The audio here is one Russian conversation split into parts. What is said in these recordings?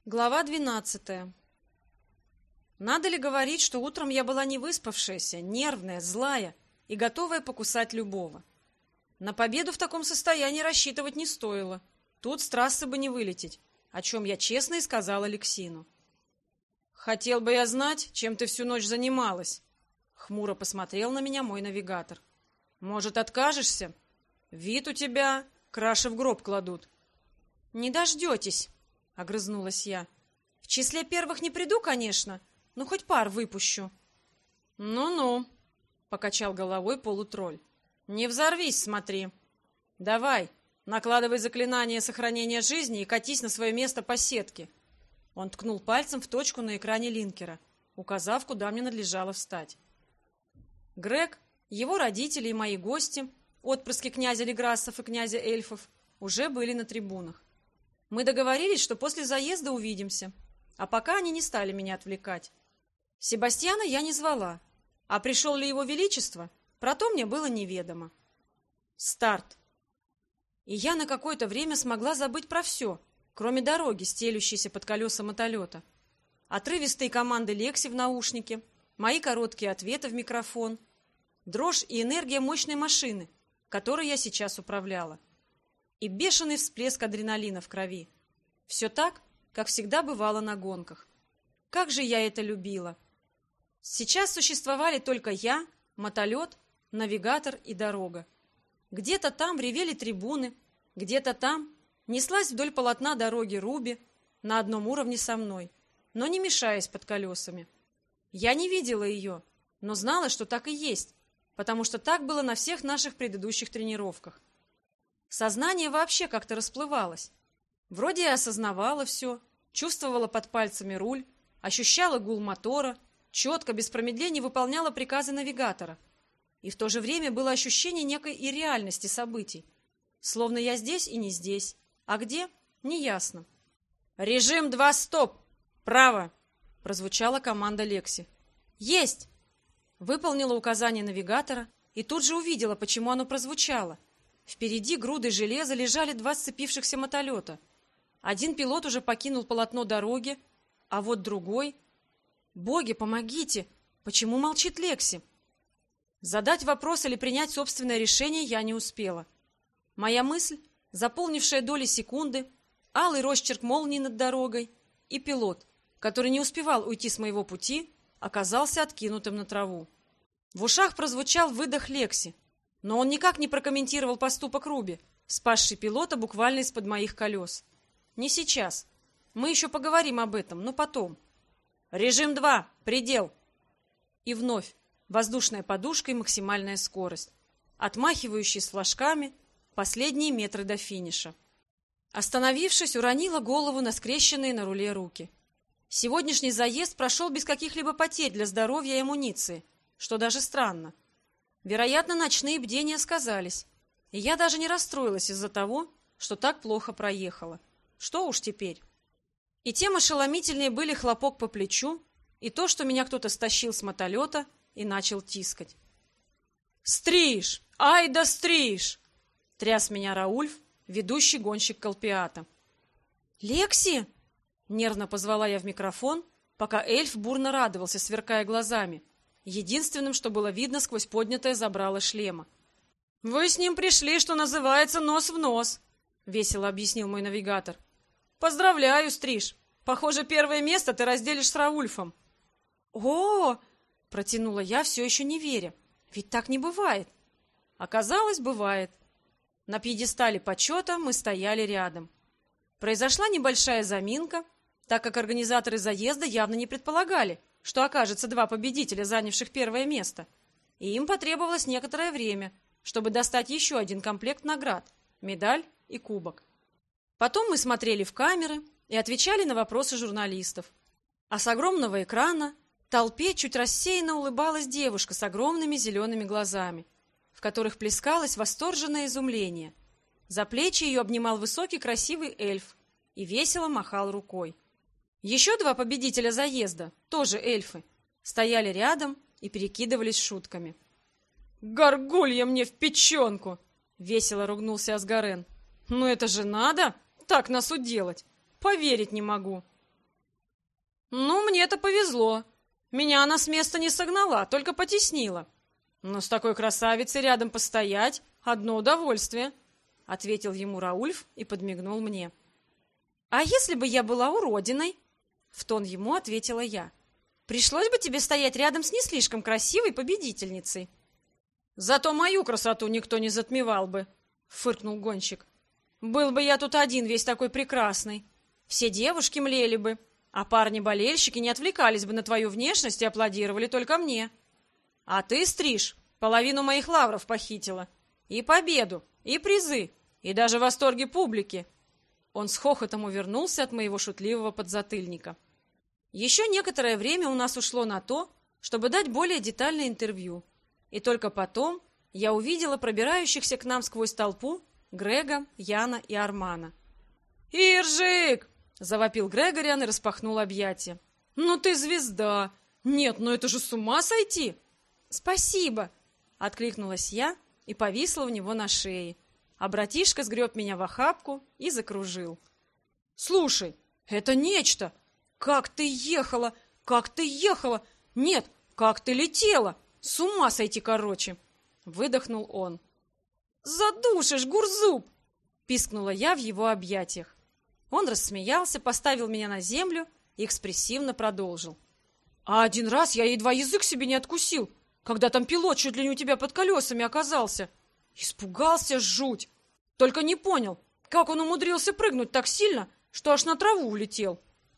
Глава 12. Надо ли говорить, что утром я была невыспавшаяся, нервная, злая и готовая покусать любого? На победу в таком состоянии рассчитывать не стоило. Тут с трассы бы не вылететь, о чем я честно и сказала Алексину. «Хотел бы я знать, чем ты всю ночь занималась», — хмуро посмотрел на меня мой навигатор. «Может, откажешься? Вид у тебя, краши в гроб кладут». «Не дождетесь», — огрызнулась я. «В числе первых не приду, конечно, но хоть пар выпущу». «Ну-ну», — покачал головой полутролль. «Не взорвись, смотри. Давай, накладывай заклинание сохранения жизни и катись на свое место по сетке». Он ткнул пальцем в точку на экране линкера, указав, куда мне надлежало встать. Грег, его родители и мои гости, отпрыски князя Леграссов и князя Эльфов, уже были на трибунах. Мы договорились, что после заезда увидимся, а пока они не стали меня отвлекать. Себастьяна я не звала, а пришел ли его величество, про то мне было неведомо. Старт. И я на какое-то время смогла забыть про все, кроме дороги, стелющейся под колеса мотолета. Отрывистые команды Лекси в наушнике, мои короткие ответы в микрофон, дрожь и энергия мощной машины, которой я сейчас управляла. И бешеный всплеск адреналина в крови. Все так, как всегда бывало на гонках. Как же я это любила! Сейчас существовали только я, мотолет, навигатор и дорога. Где-то там ревели трибуны, где-то там неслась вдоль полотна дороги Руби на одном уровне со мной, но не мешаясь под колесами. Я не видела ее, но знала, что так и есть, потому что так было на всех наших предыдущих тренировках. Сознание вообще как-то расплывалось. Вроде я осознавала все, чувствовала под пальцами руль, ощущала гул мотора, четко, без промедлений выполняла приказы навигатора. И в то же время было ощущение некой ирреальности событий. Словно я здесь и не здесь, а где — неясно. «Режим 2, стоп! Право!» — прозвучала команда Лекси. «Есть!» Выполнила указание навигатора и тут же увидела, почему оно прозвучало. Впереди грудой железа лежали два сцепившихся мотолета. Один пилот уже покинул полотно дороги, а вот другой... Боги, помогите! Почему молчит Лекси? Задать вопрос или принять собственное решение я не успела. Моя мысль, заполнившая доли секунды, алый росчерк молнии над дорогой, и пилот, который не успевал уйти с моего пути, оказался откинутым на траву. В ушах прозвучал выдох Лекси, но он никак не прокомментировал поступок Руби, спасший пилота буквально из-под моих колес. Не сейчас. Мы еще поговорим об этом, но потом. Режим 2. Предел. И вновь воздушная подушка и максимальная скорость. Отмахивающие с флажками последние метры до финиша. Остановившись, уронила голову на скрещенные на руле руки. Сегодняшний заезд прошел без каких-либо потерь для здоровья и амуниции, что даже странно. Вероятно, ночные бдения сказались, и я даже не расстроилась из-за того, что так плохо проехала. Что уж теперь. И тем ошеломительнее были хлопок по плечу и то, что меня кто-то стащил с мотолета и начал тискать. «Стриж! Ай да стриж!» — тряс меня Раульф, ведущий гонщик Колпиата. «Лекси!» — нервно позвала я в микрофон, пока эльф бурно радовался, сверкая глазами, единственным, что было видно сквозь поднятое забрало шлема. «Вы с ним пришли, что называется, нос в нос», — весело объяснил мой навигатор. «Поздравляю, Стриж! Похоже, первое место ты разделишь с Раульфом». «О-о-о!» — протянула я, все еще не веря. «Ведь так не бывает». Оказалось, бывает. На пьедестале почета мы стояли рядом. Произошла небольшая заминка, так как организаторы заезда явно не предполагали, что окажется два победителя, занявших первое место, и им потребовалось некоторое время, чтобы достать еще один комплект наград – медаль и кубок. Потом мы смотрели в камеры и отвечали на вопросы журналистов. А с огромного экрана толпе чуть рассеянно улыбалась девушка с огромными зелеными глазами, в которых плескалось восторженное изумление. За плечи ее обнимал высокий красивый эльф и весело махал рукой. Еще два победителя заезда, тоже эльфы, стояли рядом и перекидывались шутками. «Горгулья мне в печенку!» — весело ругнулся Асгарен. «Ну это же надо! Так нас уделать! Поверить не могу!» Ну, мне-то повезло. Меня она с места не согнала, только потеснила. Но с такой красавицей рядом постоять — одно удовольствие, — ответил ему Раульф и подмигнул мне. А если бы я была уродиной? В тон ему ответила я. Пришлось бы тебе стоять рядом с не слишком красивой победительницей. Зато мою красоту никто не затмевал бы, — фыркнул гонщик. Был бы я тут один весь такой прекрасный. Все девушки млели бы, а парни-болельщики не отвлекались бы на твою внешность и аплодировали только мне. А ты, Стриж, половину моих лавров похитила. И победу, и призы, и даже восторги публики. Он с хохотом увернулся от моего шутливого подзатыльника. Еще некоторое время у нас ушло на то, чтобы дать более детальное интервью. И только потом я увидела пробирающихся к нам сквозь толпу Грега, Яна и Армана. «Иржик!» — завопил Грегориан и распахнул объятия. «Ну ты звезда! Нет, ну это же с ума сойти!» «Спасибо!» — откликнулась я и повисла у него на шее. А братишка сгреб меня в охапку и закружил. «Слушай, это нечто! Как ты ехала! Как ты ехала! Нет, как ты летела! С ума сойти, короче!» — выдохнул он. «Задушишь, Гурзуб!» — пискнула я в его объятиях. Он рассмеялся, поставил меня на землю и экспрессивно продолжил. «А один раз я едва язык себе не откусил, когда там пилот чуть ли не у тебя под колесами оказался. Испугался жуть. Только не понял, как он умудрился прыгнуть так сильно, что аж на траву улетел».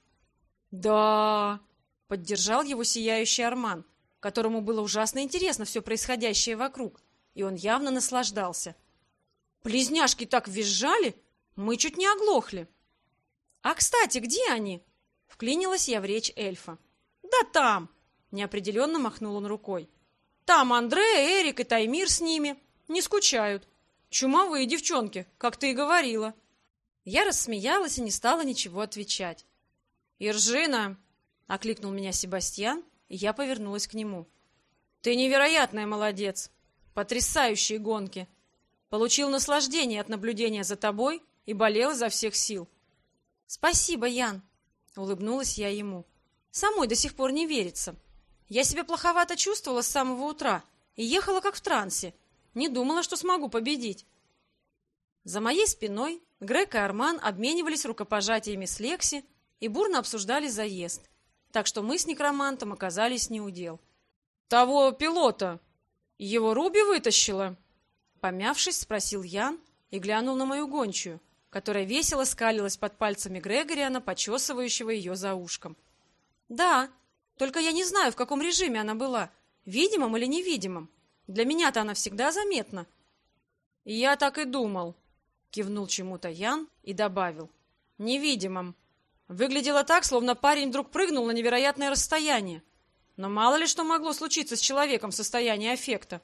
«Да», — поддержал его сияющий Арман, которому было ужасно интересно все происходящее вокруг, и он явно наслаждался. «Близняшки так визжали, мы чуть не оглохли». «А, кстати, где они?» — вклинилась я в речь эльфа. «Да там!» — неопределенно махнул он рукой. «Там Андре, Эрик и Таймир с ними. Не скучают. Чумовые девчонки, как ты и говорила». Я рассмеялась и не стала ничего отвечать. «Иржина!» — окликнул меня Себастьян, и я повернулась к нему. «Ты невероятная молодец! Потрясающие гонки! Получил наслаждение от наблюдения за тобой и болел изо всех сил». «Спасибо, Ян!» — улыбнулась я ему. «Самой до сих пор не верится. Я себя плоховато чувствовала с самого утра и ехала как в трансе. Не думала, что смогу победить». За моей спиной Грег и Арман обменивались рукопожатиями с Лекси и бурно обсуждали заезд, так что мы с некромантом оказались неудел. «Того пилота! Его Руби вытащила?» Помявшись, спросил Ян и глянул на мою гончую, которая весело скалилась под пальцами Грегориана, почесывающего ее за ушком. «Да, только я не знаю, в каком режиме она была, видимом или невидимом. Для меня-то она всегда заметна». «Я так и думал», — кивнул чему-то Ян и добавил. «Невидимом. Выглядело так, словно парень вдруг прыгнул на невероятное расстояние. Но мало ли что могло случиться с человеком в состоянии аффекта».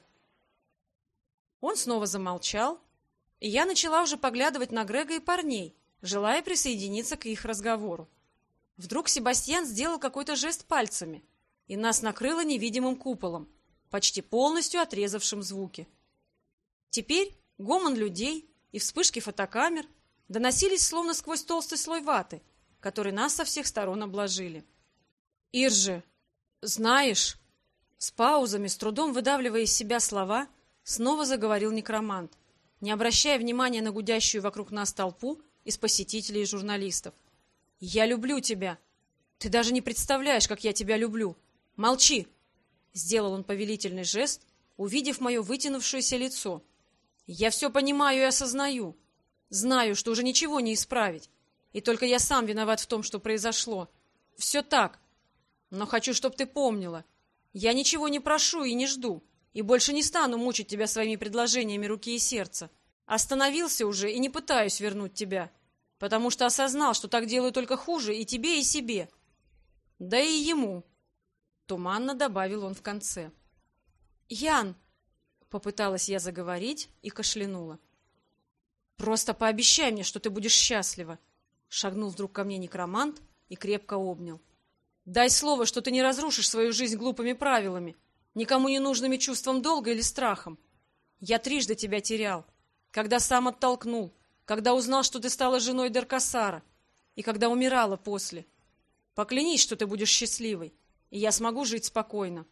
Он снова замолчал, и я начала уже поглядывать на Грега и парней, желая присоединиться к их разговору. Вдруг Себастьян сделал какой-то жест пальцами, и нас накрыло невидимым куполом, почти полностью отрезавшим звуки. Теперь гомон людей и вспышки фотокамер доносились словно сквозь толстый слой ваты, который нас со всех сторон обложили. «Иржи, знаешь...» С паузами, с трудом выдавливая из себя слова, снова заговорил некромант, не обращая внимания на гудящую вокруг нас толпу из посетителей и журналистов. «Я люблю тебя. Ты даже не представляешь, как я тебя люблю. Молчи!» Сделал он повелительный жест, увидев мое вытянувшееся лицо. «Я все понимаю и осознаю. Знаю, что уже ничего не исправить. И только я сам виноват в том, что произошло. Все так. Но хочу, чтобы ты помнила. Я ничего не прошу и не жду. И больше не стану мучить тебя своими предложениями руки и сердца. Остановился уже и не пытаюсь вернуть тебя, потому что осознал, что так делаю только хуже и тебе, и себе. Да и ему», — туманно добавил он в конце. «Ян», — попыталась я заговорить и кашлянула. «Просто пообещай мне, что ты будешь счастлива», — шагнул вдруг ко мне некромант и крепко обнял. «Дай слово, что ты не разрушишь свою жизнь глупыми правилами, никому не нужными чувством долга или страхом. Я трижды тебя терял, когда сам оттолкнул, когда узнал, что ты стала женой Даркасара, и когда умирала после. Поклянись, что ты будешь счастливой, и я смогу жить спокойно.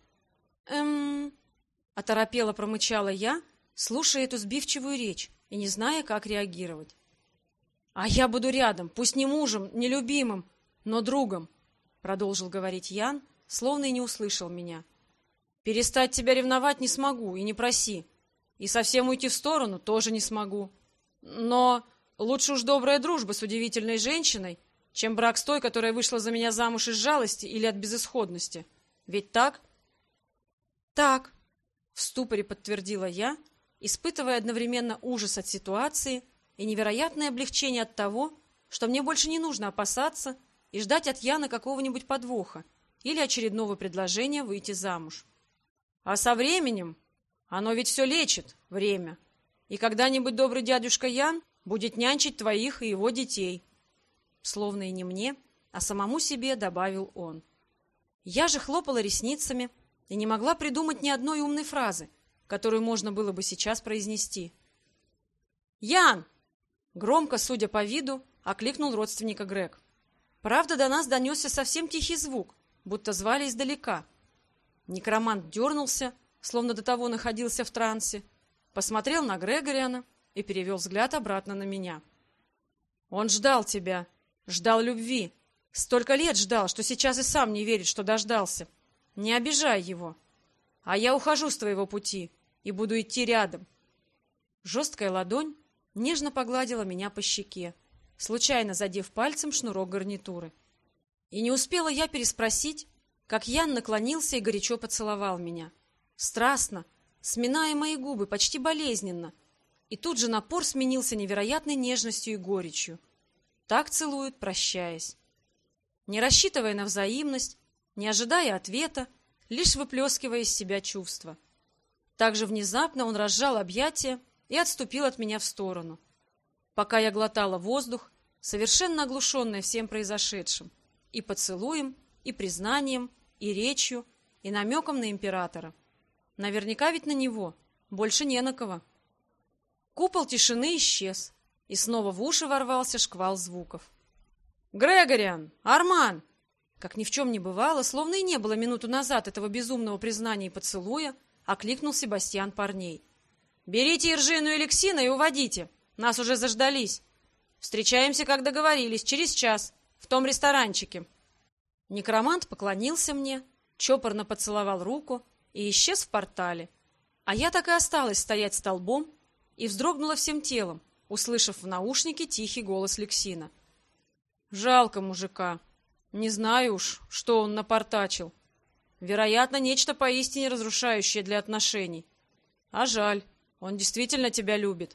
Оторопело промычала я, слушая эту сбивчивую речь и не зная, как реагировать. А я буду рядом, пусть не мужем, не любимым, но другом, продолжил говорить Ян, словно и не услышал меня. Перестать тебя ревновать не смогу и не проси, и совсем уйти в сторону тоже не смогу. Но лучше уж добрая дружба с удивительной женщиной, чем брак с той, которая вышла за меня замуж из жалости или от безысходности. Ведь так? Так, в ступоре подтвердила я, испытывая одновременно ужас от ситуации и невероятное облегчение от того, что мне больше не нужно опасаться и ждать от Яна какого-нибудь подвоха или очередного предложения выйти замуж. А со временем оно ведь все лечит, время, и когда-нибудь добрый дядюшка Ян будет нянчить твоих и его детей. Словно и не мне, а самому себе добавил он. Я же хлопала ресницами и не могла придумать ни одной умной фразы, которую можно было бы сейчас произнести. «Ян!» — громко, судя по виду, окликнул родственника Грег. Правда, до нас донесся совсем тихий звук, будто звали издалека. Некромант дернулся, словно до того находился в трансе, посмотрел на Грегориана и перевел взгляд обратно на меня. «Он ждал тебя, ждал любви. Столько лет ждал, что сейчас и сам не верит, что дождался. Не обижай его. А я ухожу с твоего пути и буду идти рядом». Жесткая ладонь нежно погладила меня по щеке, случайно задев пальцем шнурок гарнитуры. И не успела я переспросить, как Ян наклонился и горячо поцеловал меня. Страстно, сминая мои губы, почти болезненно. И тут же напор сменился невероятной нежностью и горечью. Так целуют, прощаясь. Не рассчитывая на взаимность, не ожидая ответа, лишь выплескивая из себя чувства. Так же внезапно он разжал объятия и отступил от меня в сторону. Пока я глотала воздух, совершенно оглушенная всем произошедшим, и поцелуем, и признанием, и речью, и намеком на императора. Наверняка ведь на него, больше не на кого. Купол тишины исчез, и снова в уши ворвался шквал звуков. «Грегориан! Арман!» Как ни в чем не бывало, словно и не было минуту назад этого безумного признания и поцелуя, окликнул Себастьян парней. «Берите Иржину и Лексина и уводите, нас уже заждались. Встречаемся, как договорились, через час, в том ресторанчике». Некромант поклонился мне, чопорно поцеловал руку и исчез в портале. А я так и осталась стоять столбом и вздрогнула всем телом, услышав в наушнике тихий голос Лексина. «Жалко мужика. Не знаю уж, что он напортачил. Вероятно, нечто поистине разрушающее для отношений. А жаль, он действительно тебя любит».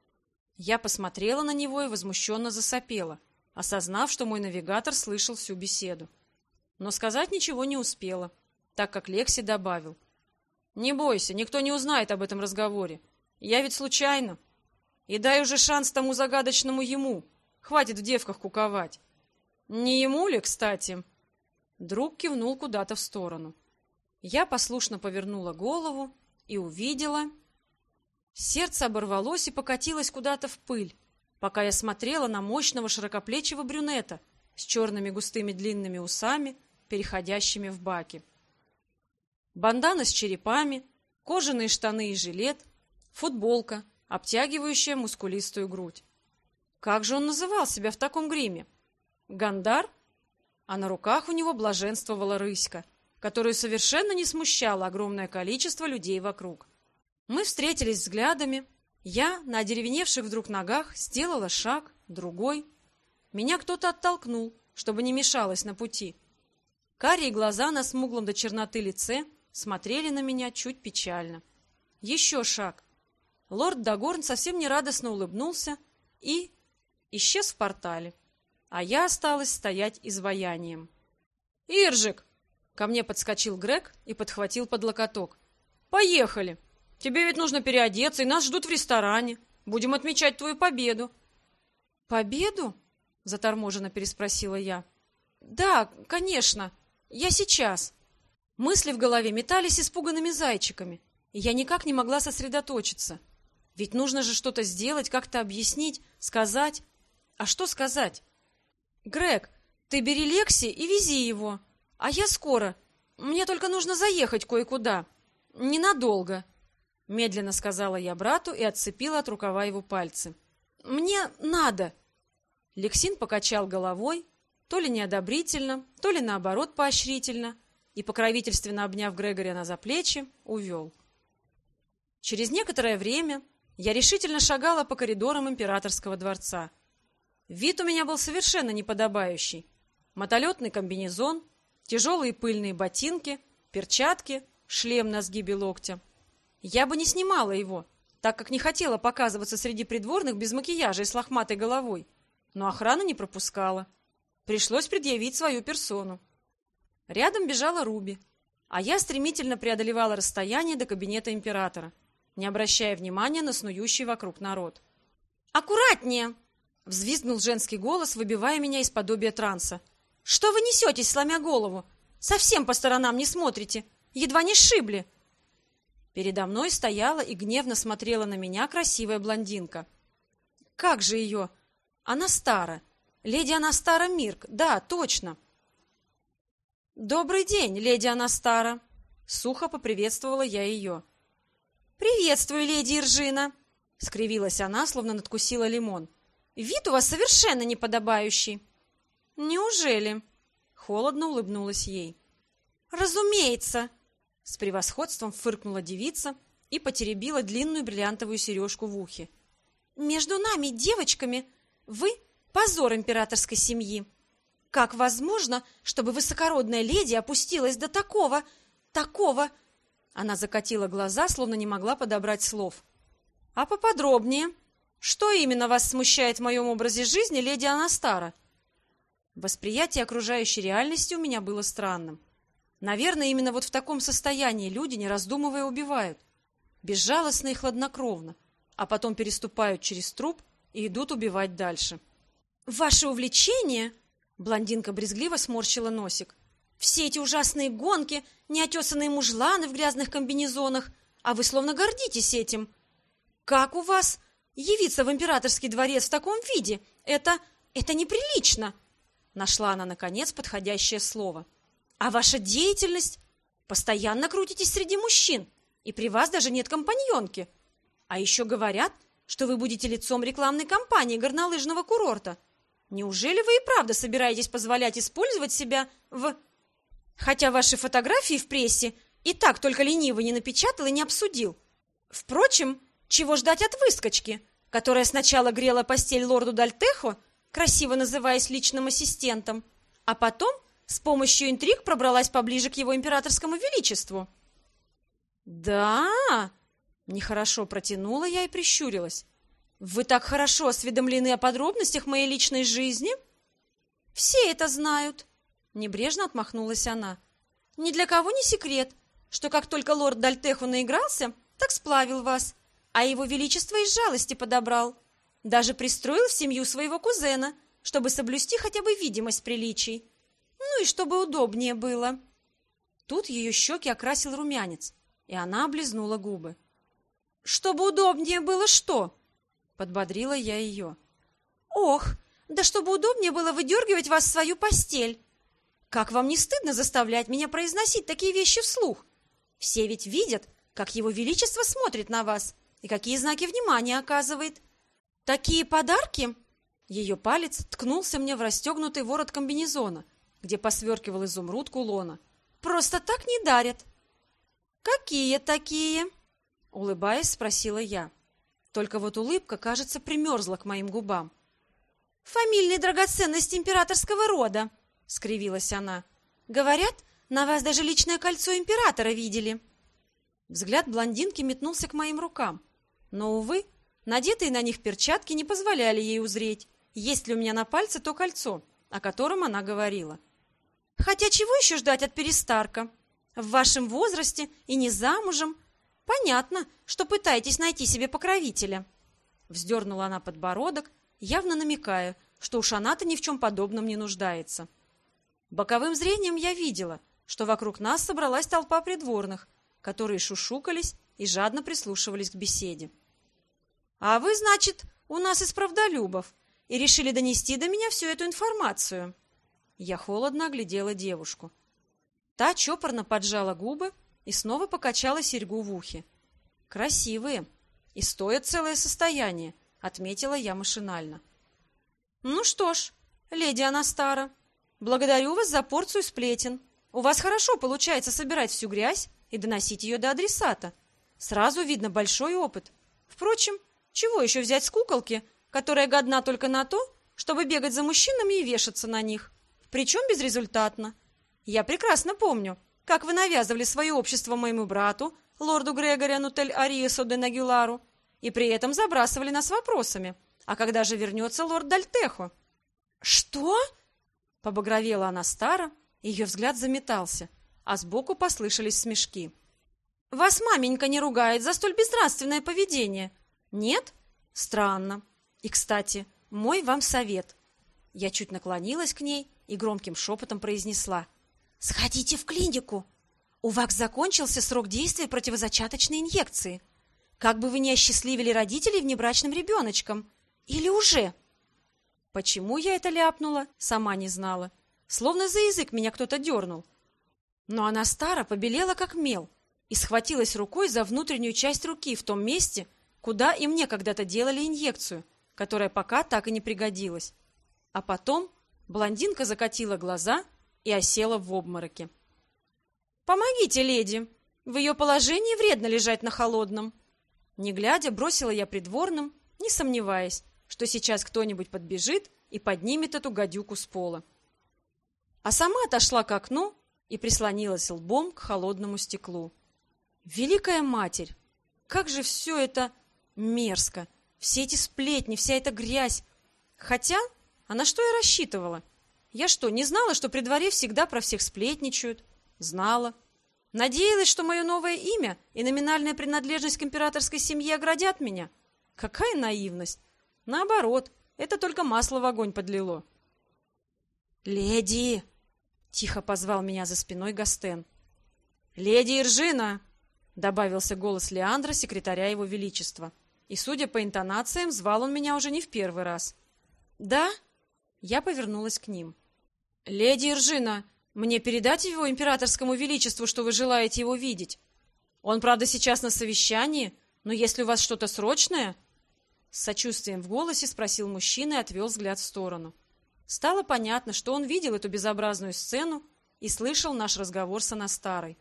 Я посмотрела на него и возмущенно засопела, осознав, что мой навигатор слышал всю беседу. Но сказать ничего не успела, так как Лекси добавил. «Не бойся, никто не узнает об этом разговоре. Я ведь случайно. И дай уже шанс тому загадочному ему. Хватит в девках куковать». «Не ему ли, кстати?» Друг кивнул куда-то в сторону. Я послушно повернула голову и увидела... Сердце оборвалось и покатилось куда-то в пыль, пока я смотрела на мощного широкоплечего брюнета с черными густыми длинными усами, переходящими в баки. Бандана с черепами, кожаные штаны и жилет, футболка, обтягивающая мускулистую грудь. Как же он называл себя в таком гриме? Гандар? А на руках у него блаженствовала рыська, которую совершенно не смущало огромное количество людей вокруг. Мы встретились взглядами. Я на одеревеневших вдруг ногах сделала шаг, другой. Меня кто-то оттолкнул, чтобы не мешалось на пути. Карие глаза на смуглом до черноты лице смотрели на меня чуть печально. Еще шаг. Лорд Дагорн совсем нерадостно улыбнулся и исчез в портале. А я осталась стоять изваянием. «Иржик!» Ко мне подскочил Грег и подхватил под локоток. «Поехали! Тебе ведь нужно переодеться, и нас ждут в ресторане. Будем отмечать твою победу». «Победу?» — заторможенно переспросила я. «Да, конечно. Я сейчас». Мысли в голове метались испуганными зайчиками, и я никак не могла сосредоточиться. Ведь нужно же что-то сделать, как-то объяснить, сказать. А что сказать? «Грег, Ты бери Лекси и вези его, а я скоро. Мне только нужно заехать кое-куда. Ненадолго, — медленно сказала я брату и отцепила от рукава его пальцы. Мне надо. Лексин покачал головой, то ли неодобрительно, то ли наоборот поощрительно, и, покровительственно обняв Грегориана за плечи, увел. Через некоторое время я решительно шагала по коридорам императорского дворца. Вид у меня был совершенно неподобающий. Мотолетный комбинезон, тяжелые пыльные ботинки, перчатки, шлем на сгибе локтя. Я бы не снимала его, так как не хотела показываться среди придворных без макияжа и с лохматой головой, но охрана не пропускала. Пришлось предъявить свою персону. Рядом бежала Руби, а я стремительно преодолевала расстояние до кабинета императора, не обращая внимания на снующий вокруг народ. «Аккуратнее!» — взвизгнул женский голос, выбивая меня из подобия транса. «Что вы несетесь, сломя голову? Совсем по сторонам не смотрите! Едва не сшибли!» Передо мной стояла и гневно смотрела на меня красивая блондинка. «Как же ее? Анастара! Леди Анастара Мирк, да, точно!» «Добрый день, леди Анастара!» — сухо поприветствовала я ее. «Приветствую, леди Иржина!» — скривилась она, словно надкусила лимон. «Вид у вас совершенно неподобающий!» «Неужели?» — холодно улыбнулась ей. «Разумеется!» — с превосходством фыркнула девица и потеребила длинную бриллиантовую сережку в ухе. «Между нами, девочками, вы — позор императорской семьи. Как возможно, чтобы высокородная леди опустилась до такого... Она закатила глаза, словно не могла подобрать слов. «А поподробнее? Что именно вас смущает в моем образе жизни, леди Анастара?» Восприятие окружающей реальности у меня было странным. Наверное, именно вот в таком состоянии люди, не раздумывая, убивают. Безжалостно и хладнокровно, а потом переступают через труп и идут убивать дальше. «Ваше увлечение?» — блондинка брезгливо сморщила носик. «Все эти ужасные гонки, неотесанные мужланы в грязных комбинезонах, а вы словно гордитесь этим. Как у вас явиться в императорский дворец в таком виде? Это неприлично!» Нашла она, наконец, подходящее слово. «А ваша деятельность? Постоянно крутитесь среди мужчин, и при вас даже нет компаньонки. А еще говорят, что вы будете лицом рекламной кампании горнолыжного курорта. Неужели вы и правда собираетесь позволять использовать себя в... Хотя ваши фотографии в прессе и так только ленивый не напечатал и не обсудил. Впрочем, чего ждать от выскочки, которая сначала грела постель лорду Дальтехо, красиво называясь личным ассистентом, а потом с помощью интриг пробралась поближе к его императорскому величеству?» «Да?» — нехорошо протянула я и прищурилась. «Вы так хорошо осведомлены о подробностях моей личной жизни?» «Все это знают», — небрежно отмахнулась она. «Ни для кого не секрет, что как только лорд Дальтехо наигрался, так сплавил вас, а его величество из жалости подобрал. Даже пристроил в семью своего кузена, чтобы соблюсти хотя бы видимость приличий. Ну и чтобы удобнее было». Тут ее щеки окрасил румянец, и она облизнула губы. «Чтобы удобнее было что?» — подбодрила я ее. «Ох, да чтобы удобнее было выдергивать вас в свою постель. Как вам не стыдно заставлять меня произносить такие вещи вслух? Все ведь видят, как его величество смотрит на вас и какие знаки внимания оказывает. Такие подарки...» Ее палец ткнулся мне в расстегнутый ворот комбинезона, где посверкивал изумруд кулона. «Просто так не дарят». «Какие такие?» — улыбаясь, спросила я. Только вот улыбка, кажется, примерзла к моим губам. «Фамильные драгоценности императорского рода», — скривилась она. «Говорят, на вас даже личное кольцо императора видели». Взгляд блондинки метнулся к моим рукам, но, увы, надетые на них перчатки не позволяли ей узреть, есть ли у меня на пальце то кольцо, о котором она говорила. «Хотя чего еще ждать от перестарка? В вашем возрасте и не замужем. Понятно, что пытаетесь найти себе покровителя». Вздернула она подбородок, явно намекая, что уж она-то ни в чем подобном не нуждается. Боковым зрением я видела, что вокруг нас собралась толпа придворных, которые шушукались и жадно прислушивались к беседе. «А вы, значит, у нас из правдолюбов, и решили донести до меня всю эту информацию?» Я холодно оглядела девушку. Та чопорно поджала губы и снова покачала серьгу в ухе. «Красивые и стоят целое состояние», — отметила я машинально. «Ну что ж, леди Анастара, благодарю вас за порцию сплетен. У вас хорошо получается собирать всю грязь и доносить ее до адресата. Сразу видно большой опыт. Впрочем, чего еще взять с куколки, которая годна только на то, чтобы бегать за мужчинами и вешаться на них? Причем безрезультатно. Я прекрасно помню, как вы навязывали свое общество моему брату, лорду Грегориану Тель-Ариесу де Нагюлару, и при этом забрасывали нас вопросами. А когда же вернется лорд Дальтехо?» «Что?» — побагровела Анастара, ее взгляд заметался, а сбоку послышались смешки. «Вас маменька не ругает за столь безнравственное поведение? Нет? Странно. И, кстати, мой вам совет». Я чуть наклонилась к ней и громким шепотом произнесла: «Сходите в клинику. У вас закончился срок действия противозачаточной инъекции. Как бы вы ни осчастливили родителей внебрачным ребеночком. Или уже?» Почему я это ляпнула, сама не знала. Словно за язык меня кто-то дернул. Но Анастара побелела как мел и схватилась рукой за внутреннюю часть руки в том месте, куда и мне когда-то делали инъекцию, которая пока так и не пригодилась. А потом блондинка закатила глаза и осела в обмороке. «Помогите, леди! В ее положении вредно лежать на холодном!» Не глядя, бросила я придворным, не сомневаясь, что сейчас кто-нибудь подбежит и поднимет эту гадюку с пола. А сама отошла к окну и прислонилась лбом к холодному стеклу. Великая Матерь! Как же все это мерзко! Все эти сплетни, вся эта грязь! Хотя, а на что я рассчитывала? Я что, не знала, что при дворе всегда про всех сплетничают? Знала. Надеялась, что мое новое имя и номинальная принадлежность к императорской семье оградят меня? Какая наивность! Наоборот, это только масло в огонь подлило. «Леди!» — тихо позвал меня за спиной Гастен. «Леди Иржина!» — добавился голос Леандра, секретаря его величества. И, судя по интонациям, звал он меня уже не в первый раз. «Да?» — я повернулась к ним. «Леди Иржина, мне передать его императорскому величеству, что вы желаете его видеть? Он, правда, сейчас на совещании, но если у вас что-то срочное...» С сочувствием в голосе спросил мужчина и отвел взгляд в сторону. Стало понятно, что он видел эту безобразную сцену и слышал наш разговор с Анастарой.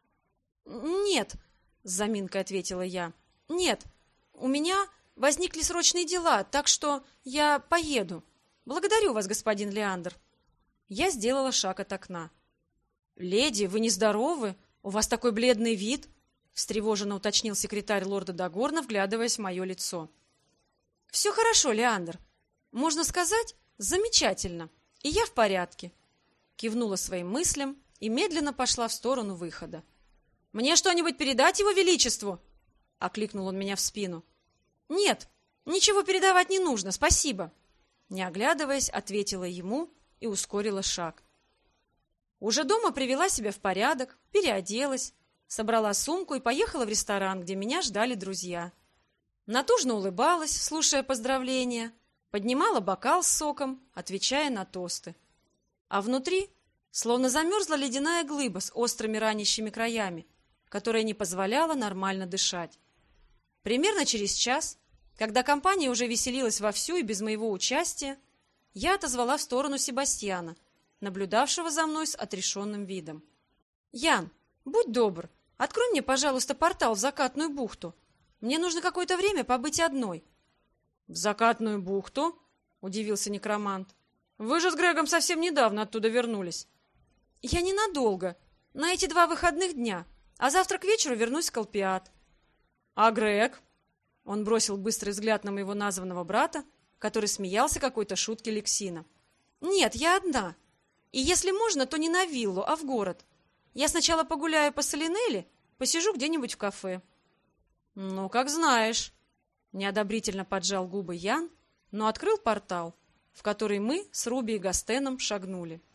«Нет», — с заминкой ответила я, — «нет, у меня возникли срочные дела, так что я поеду. Благодарю вас, господин Леандр». Я сделала шаг от окна. «Леди, вы нездоровы? У вас такой бледный вид?» — встревоженно уточнил секретарь лорда Дагорна, вглядываясь в мое лицо. «Все хорошо, Леандр. Можно сказать, замечательно. И я в порядке». Кивнула своим мыслям и медленно пошла в сторону выхода. «Мне что-нибудь передать его величеству?» — окликнул он меня в спину. «Нет, ничего передавать не нужно, спасибо». Не оглядываясь, ответила ему и ускорила шаг. Уже дома привела себя в порядок, переоделась, собрала сумку и поехала в ресторан, где меня ждали друзья. Натужно улыбалась, слушая поздравления, поднимала бокал с соком, отвечая на тосты. А внутри словно замерзла ледяная глыба с острыми ранящими краями, которая не позволяла нормально дышать. Примерно через час, когда компания уже веселилась вовсю и без моего участия, я отозвала в сторону Себастьяна, наблюдавшего за мной с отрешенным видом. «Ян, будь добр, открой мне, пожалуйста, портал в Закатную бухту. Мне нужно какое-то время побыть одной». «В Закатную бухту?» — удивился некромант. «Вы же с Грегом совсем недавно оттуда вернулись». «Я ненадолго, на эти 2 выходных дня, а завтра к вечеру вернусь в Колпиат». «А Грег?» Он бросил быстрый взгляд на моего названного брата, который смеялся какой-то шутке Лексина. «Нет, я одна. И если можно, то не на виллу, а в город. Я сначала погуляю по Солинелли, посижу где-нибудь в кафе». «Ну, как знаешь», — неодобрительно поджал губы Ян, но открыл портал, в который мы с Руби и Гастеном шагнули.